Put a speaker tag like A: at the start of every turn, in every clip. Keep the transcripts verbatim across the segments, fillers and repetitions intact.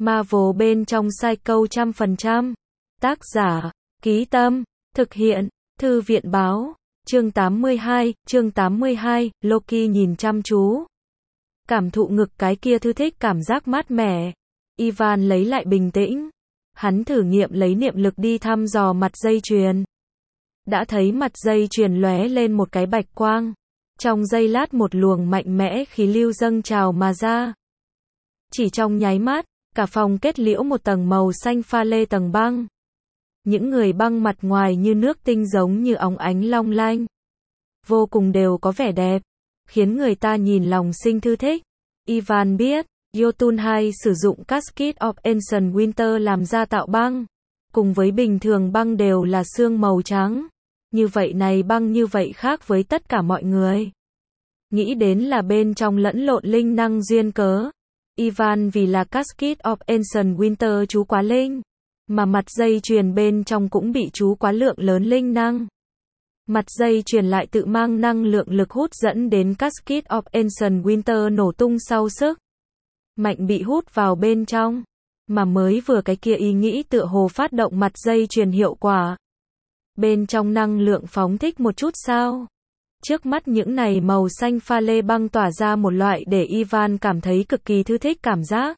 A: Marvel bên trong Psycho trăm phần trăm. Tác giả, Ký Tâm, thực hiện, Thư viện báo. Chương tám mươi hai, chương tám mươi hai, Loki nhìn chăm chú. Cảm thụ ngực cái kia thư thích cảm giác mát mẻ. Ivan lấy lại bình tĩnh. Hắn thử nghiệm lấy niệm lực đi thăm dò mặt dây chuyền. Đã thấy mặt dây chuyền lóe lên một cái bạch quang. Trong giây lát một luồng mạnh mẽ khí lưu dâng trào mà ra. Chỉ trong nháy mắt, cả phòng kết liễu một tầng màu xanh pha lê tầng băng. Những người băng mặt ngoài như nước tinh giống như óng ánh long lanh. Vô cùng đều có vẻ đẹp, khiến người ta nhìn lòng sinh thư thích. Ivan biết, Jotun hai sử dụng Cascade of Ancient Winter làm ra tạo băng. Cùng với bình thường băng đều là xương màu trắng. Như vậy này băng như vậy khác với tất cả mọi người. Nghĩ đến là bên trong lẫn lộn linh năng duyên cớ. Ivan vì là Cascade of Ancient Winter chú quá linh. Mà mặt dây chuyền bên trong cũng bị chú quá lượng lớn linh năng. Mặt dây chuyền lại tự mang năng lượng lực hút dẫn đến Cascade of Ancient Winter nổ tung sau sức. Mạnh bị hút vào bên trong. Mà mới vừa cái kia ý nghĩ tựa hồ phát động mặt dây chuyền hiệu quả. Bên trong năng lượng phóng thích một chút sao. Trước mắt những này màu xanh pha lê băng tỏa ra một loại để Ivan cảm thấy cực kỳ thư thích cảm giác.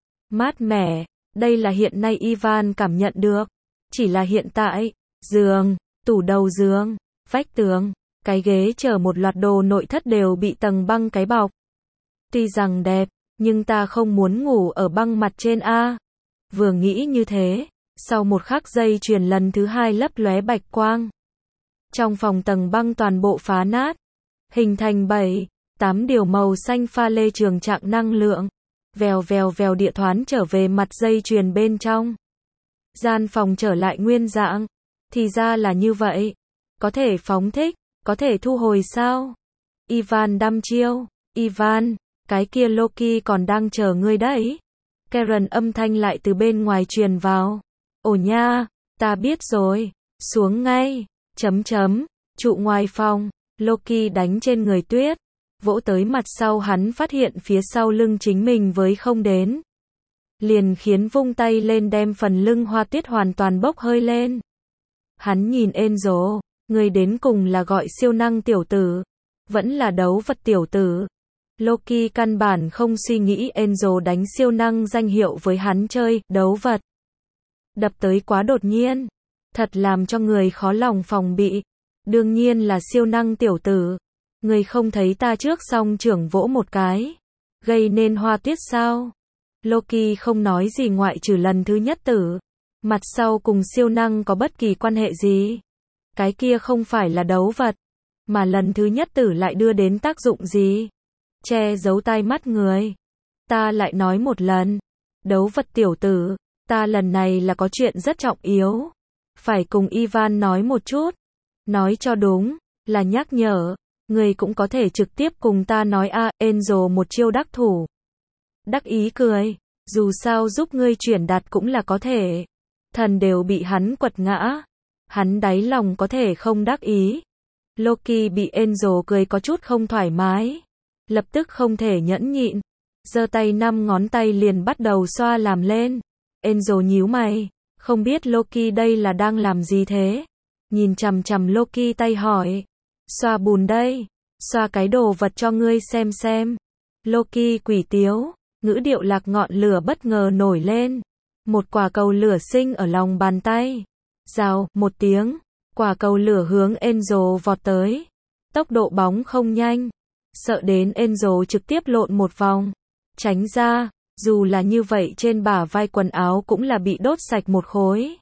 A: Mát mẻ, đây là hiện nay Ivan cảm nhận được. Chỉ là hiện tại, giường, tủ đầu giường, vách tường, cái ghế chờ một loạt đồ nội thất đều bị tầng băng cái bọc. Tuy rằng đẹp, nhưng ta không muốn ngủ ở băng mặt trên a. Vừa nghĩ như thế, sau một khắc dây chuyền lần thứ hai lấp lóe bạch quang. Trong phòng tầng băng toàn bộ phá nát, hình thành bảy, tám điều màu xanh pha lê trường trạng năng lượng, vèo vèo vèo địa thoán trở về mặt dây chuyền bên trong. Gian phòng trở lại nguyên dạng, thì ra là như vậy, có thể phóng thích, có thể thu hồi sao? Ivan đăm chiêu, Ivan, cái kia Loki còn đang chờ ngươi đấy. Karen âm thanh lại từ bên ngoài truyền vào. Ồ nha, ta biết rồi, xuống ngay. Chấm chấm, trụ ngoài phòng, Loki đánh trên người tuyết, vỗ tới mặt sau hắn phát hiện phía sau lưng chính mình với không đến. Liền khiến vung tay lên đem phần lưng hoa tuyết hoàn toàn bốc hơi lên. Hắn nhìn Enzo, người đến cùng là gọi siêu năng tiểu tử, vẫn là đấu vật tiểu tử. Loki căn bản không suy nghĩ Enzo đánh siêu năng danh hiệu với hắn chơi, đấu vật. Đập tới quá đột nhiên. Thật làm cho người khó lòng phòng bị. Đương nhiên là siêu năng tiểu tử. Người không thấy ta trước song trưởng vỗ một cái. Gây nên hoa tuyết sao? Loki không nói gì ngoại trừ lần thứ nhất tử. Mặt sau cùng siêu năng có bất kỳ quan hệ gì? Cái kia không phải là đấu vật. Mà lần thứ nhất tử lại đưa đến tác dụng gì? Che giấu tai mắt người. Ta lại nói một lần. Đấu vật tiểu tử. Ta lần này là có chuyện rất trọng yếu. Phải cùng Ivan nói một chút. Nói cho đúng, là nhắc nhở. Người cũng có thể trực tiếp cùng ta nói a, à, Enzo một chiêu đắc thủ. Đắc ý cười. Dù sao giúp ngươi chuyển đạt cũng là có thể. Thần đều bị hắn quật ngã. Hắn đáy lòng có thể không đắc ý. Loki bị Enzo cười có chút không thoải mái. Lập tức không thể nhẫn nhịn. Giơ tay năm ngón tay liền bắt đầu xoa làm lên. Enzo nhíu mày. Không biết Loki đây là đang làm gì thế? Nhìn chằm chằm Loki tay hỏi. Xoa bùn đây. Xoa cái đồ vật cho ngươi xem xem. Loki quỷ tiếu. Ngữ điệu lạc ngọn lửa bất ngờ nổi lên. Một quả cầu lửa sinh ở lòng bàn tay. Rào, một tiếng. Quả cầu lửa hướng Enzo vọt tới. Tốc độ bóng không nhanh. Sợ đến Enzo trực tiếp lộn một vòng. Tránh ra. Dù là như vậy trên bả vai quần áo cũng là bị đốt sạch một khối.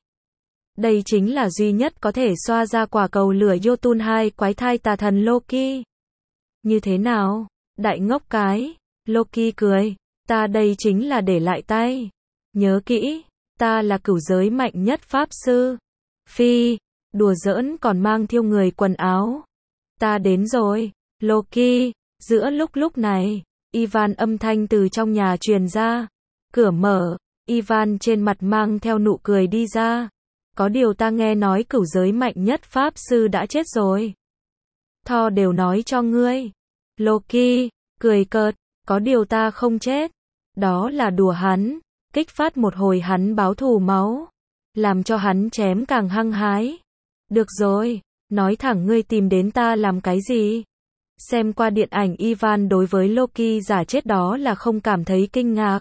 A: Đây chính là duy nhất có thể xoa ra quả cầu lửa Jotun hai quái thai tà thần Loki. Như thế nào? Đại ngốc cái. Loki cười. Ta đây chính là để lại tay. Nhớ kỹ. Ta là cửu giới mạnh nhất pháp sư. Phi. Đùa giỡn còn mang thiêu người quần áo. Ta đến rồi. Loki. Giữa lúc lúc này. Ivan âm thanh từ trong nhà truyền ra. Cửa mở. Ivan trên mặt mang theo nụ cười đi ra. Có điều ta nghe nói cửu giới mạnh nhất pháp sư đã chết rồi. Thor đều nói cho ngươi. Loki. Cười cợt. Có điều ta không chết. Đó là đùa hắn. kích phát một hồi hắn báo thù máu, làm cho hắn chém càng hăng hái. Được rồi, nói thẳng ngươi tìm đến ta làm cái gì? Xem qua điện ảnh Ivan đối với Loki giả chết đó là không cảm thấy kinh ngạc.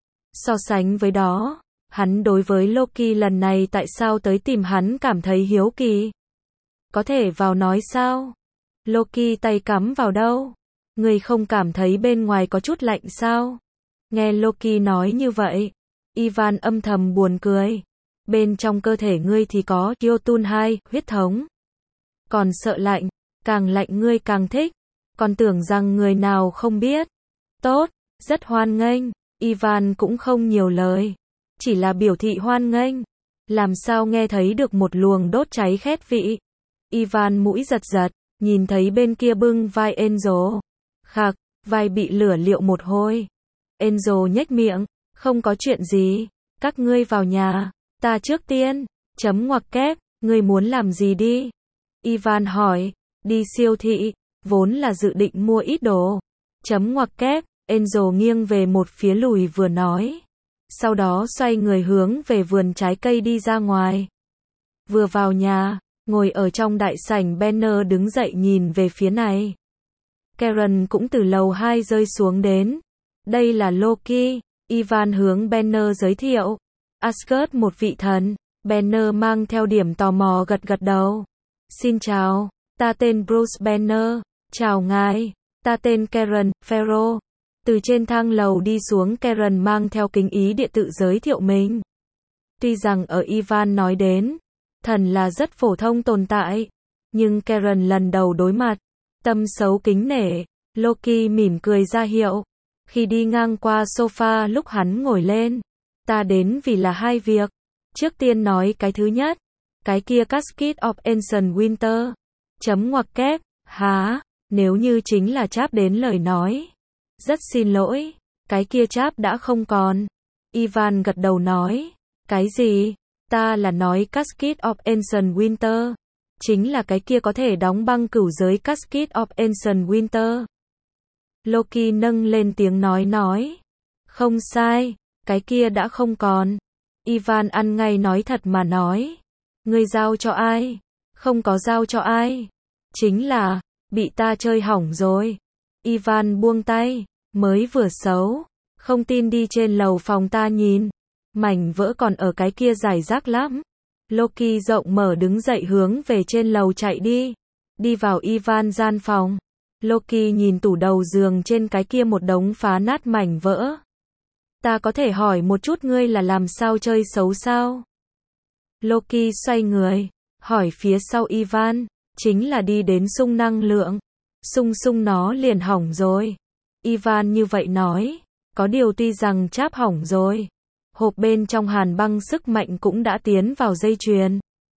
A: So sánh với đó, hắn đối với Loki lần này tại sao tới tìm hắn cảm thấy hiếu kỳ. Có thể vào nói sao? Loki tay cắm vào đâu? Ngươi không cảm thấy bên ngoài có chút lạnh sao? Nghe Loki nói như vậy, Ivan âm thầm buồn cười. Bên trong cơ thể ngươi thì có Jotun hai, huyết thống. Còn sợ lạnh, càng lạnh ngươi càng thích. Còn tưởng rằng người nào không biết. Tốt, rất hoan nghênh. Ivan cũng không nhiều lời, chỉ là biểu thị hoan nghênh. Làm sao nghe thấy được một luồng đốt cháy khét vị. Ivan mũi giật giật, nhìn thấy bên kia bưng vai Angel. Khạc, vai bị lửa liệu một hồi. Angel nhếch miệng, không có chuyện gì, các ngươi vào nhà, ta trước tiên. Chấm ngoặc kép, ngươi muốn làm gì đi? Ivan hỏi, đi siêu thị, vốn là dự định mua ít đồ. Chấm ngoặc kép, Angel nghiêng về một phía lùi vừa nói. Sau đó xoay người hướng về vườn trái cây đi ra ngoài. Vừa vào nhà, ngồi ở trong đại sảnh Banner đứng dậy nhìn về phía này. Karen cũng từ lầu hai rơi xuống đến. Đây là Loki, Ivan hướng Banner giới thiệu. Asgard một vị thần. Banner mang theo điểm tò mò gật gật đầu. Xin chào, ta tên Bruce Banner. Chào ngài, ta tên Karen Farrow. Từ trên thang lầu đi xuống, Karen mang theo kính ý địa tự giới thiệu mình. Tuy rằng ở Ivan nói đến, thần là rất phổ thông tồn tại, nhưng Karen lần đầu đối mặt, tâm xấu kính nể. Loki mỉm cười ra hiệu. Khi đi ngang qua sofa lúc hắn ngồi lên, ta đến vì là hai việc. Trước tiên nói cái thứ nhất, cái kia Casket of Ancient Winter. Chấm ngoặc kép, há, nếu như chính là cháp đến lời nói. Rất xin lỗi, cái kia cháp đã không còn. Ivan gật đầu nói, cái gì? Ta là nói Casket of Ancient Winter. Chính là cái kia có thể đóng băng cửu giới Casket of Ancient Winter. Loki nâng lên tiếng nói nói. Không sai, cái kia đã không còn. Ivan ăn ngay nói thật mà nói. Ngươi giao cho ai? Không có giao cho ai. Chính là, bị ta chơi hỏng rồi. Ivan buông tay, mới vừa xấu. Không tin đi trên lầu phòng ta nhìn. Mảnh vỡ còn ở cái kia rải rác lắm. Loki rộng mở đứng dậy hướng về trên lầu chạy đi. Đi vào Ivan gian phòng. Loki nhìn tủ đầu giường trên cái kia một đống phá nát mảnh vỡ. Ta có thể hỏi một chút ngươi là làm sao chơi xấu sao? Loki xoay người, hỏi phía sau Ivan, chính là đi đến sung năng lượng. Sung sung nó liền hỏng rồi. Ivan như vậy nói, có điều tuy rằng cháp hỏng rồi. Hộp bên trong hàn băng sức mạnh cũng đã tiến vào dây chuyền.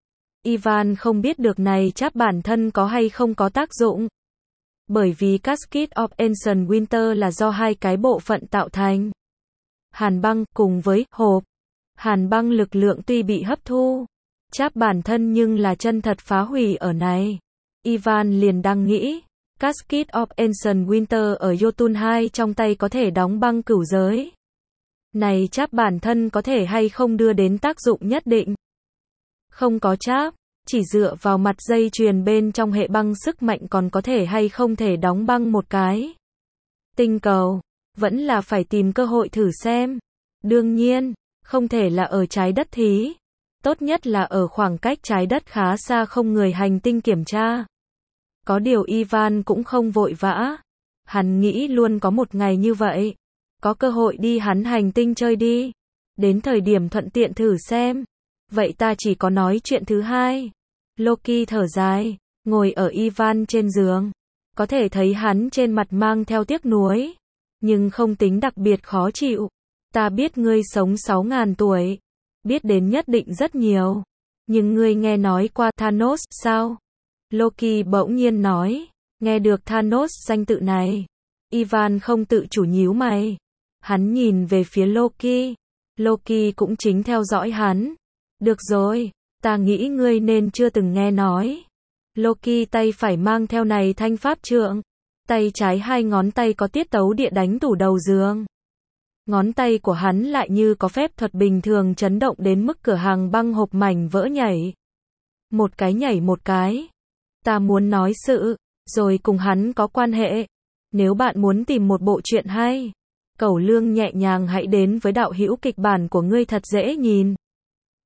A: Ivan không biết được này cháp bản thân có hay không có tác dụng. Bởi vì Casket of Ancient Winter là do hai cái bộ phận tạo thành. Hàn băng cùng với hộp. Hàn băng lực lượng tuy bị hấp thu, cháp bản thân nhưng là chân thật phá hủy ở này. Ivan liền đang nghĩ, Casket of Ancient Winter ở Jotun hai trong tay có thể đóng băng cửu giới. Này cháp bản thân có thể hay không đưa đến tác dụng nhất định. Không có cháp, chỉ dựa vào mặt dây chuyền bên trong hệ băng sức mạnh còn có thể hay không thể đóng băng một cái. Tinh cầu, vẫn là phải tìm cơ hội thử xem. Đương nhiên, không thể là ở trái đất thí. Tốt nhất là ở khoảng cách trái đất khá xa không người hành tinh kiểm tra. Có điều Ivan cũng không vội vã. Hắn nghĩ luôn có một ngày như vậy. Có cơ hội đi hắn hành tinh chơi đi. Đến thời điểm thuận tiện thử xem. Vậy ta chỉ có nói chuyện thứ hai. Loki thở dài, ngồi ở Ivan trên giường. Có thể thấy hắn trên mặt mang theo tiếc nuối. Nhưng không tính đặc biệt khó chịu. Ta biết ngươi sống sáu ngàn tuổi. Biết đến nhất định rất nhiều. Nhưng ngươi nghe nói qua Thanos sao? Loki bỗng nhiên nói. Nghe được Thanos danh tự này. Ivan không tự chủ nhíu mày. Hắn nhìn về phía Loki. Loki cũng chính theo dõi hắn. Được rồi, ta nghĩ ngươi nên chưa từng nghe nói. Loki tay phải mang theo này thanh pháp trượng. Tay trái hai ngón tay có tiết tấu địa đánh tủ đầu giường. Ngón tay của hắn lại như có phép thuật bình thường chấn động đến mức cửa hàng băng hộp mảnh vỡ nhảy. Một cái nhảy một cái. Ta muốn nói sự, rồi cùng hắn có quan hệ. Nếu bạn muốn tìm một bộ truyện hay, Cẩu Lương nhẹ nhàng hãy đến với đạo hữu kịch bản của ngươi thật dễ nhìn.